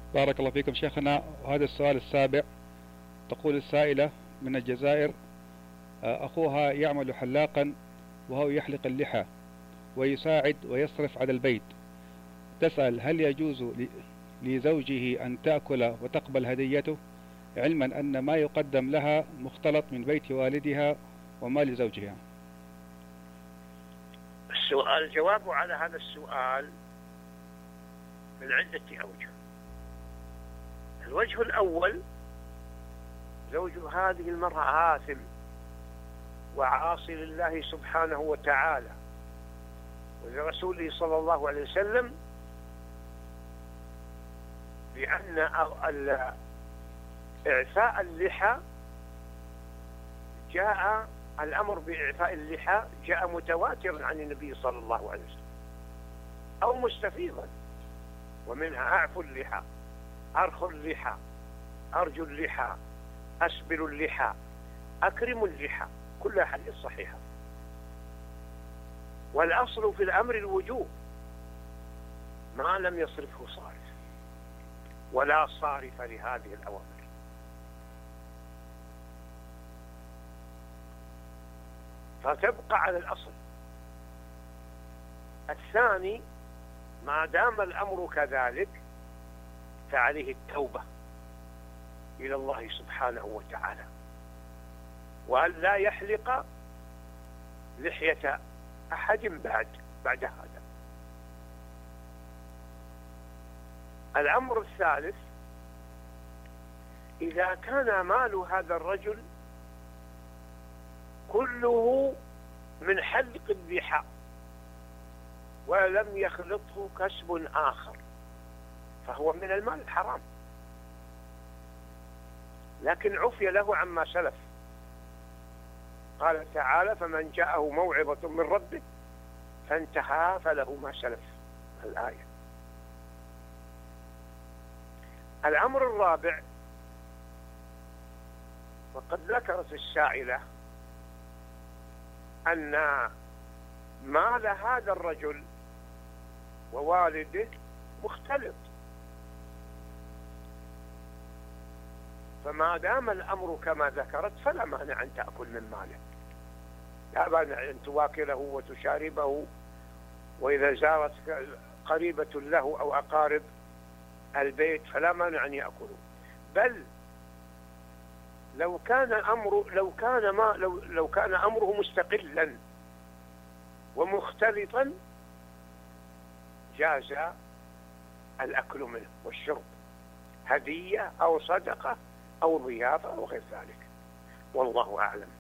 بارك الله فيكم شيخنا. وهذا السؤال السابع، تقول السائلة من الجزائر: أخوها يعمل حلاقا وهو يحلق اللحى ويساعد ويصرف على البيت. تسأل: هل يجوز لزوجه أن تأكل وتقبل هديته، علما أن ما يقدم لها مختلط من بيت والدها ومال زوجها؟ الجواب على هذا السؤال من عدة أوجه. الوجه الأول: زوج هذه المرأة آثم وعاصي لله سبحانه وتعالى ولرسوله صلى الله عليه وسلم، لأن إعفاء اللحى جاء الأمر بإعفاء اللحى جاء متواترا عن النبي صلى الله عليه وسلم أو مستفيضا، ومنها: أعفوا اللحى، أرخوا اللحى، أرجوا اللحى، أسبلوا اللحى، أكرموا اللحى، كلها حديث صحيحة. والأصل في الأمر الوجوب ما لم يصرفه صارف، ولا صارف لهذه الأوامر. فتبقى على الأصل. الثاني: ما دام الأمر كذلك فعليه التوبة إلى الله سبحانه وتعالى، وأن لا يحلق لحية أحد بعد هذا. الأمر الثالث: إذا كان مال هذا الرجل كله من حلق اللحى ولم يخلطه كسب آخر فهو من المال الحرام، لكن عفي له عما سلف. قال تعالى: فمن جاءه موعظة من ربه فانتهى فله ما سلف، الآية. الأمر الرابع: وقد ذكرت السائلة أن مال هذا الرجل ووالده مختلط، فما دام الأمر كما ذكرت فلا مانع أن تأكل من ماله، لا مانع أن تواكله وتشاربه، وإذا زارت قريبة له أو أقارب البيت فلا مانع أن يأكلوا. بل لو كان أمره مستقلا ومختلطا جاز الأكل منه والشرب، هدية أو صدقة أو ضيافة أو غير ذلك، والله أعلم.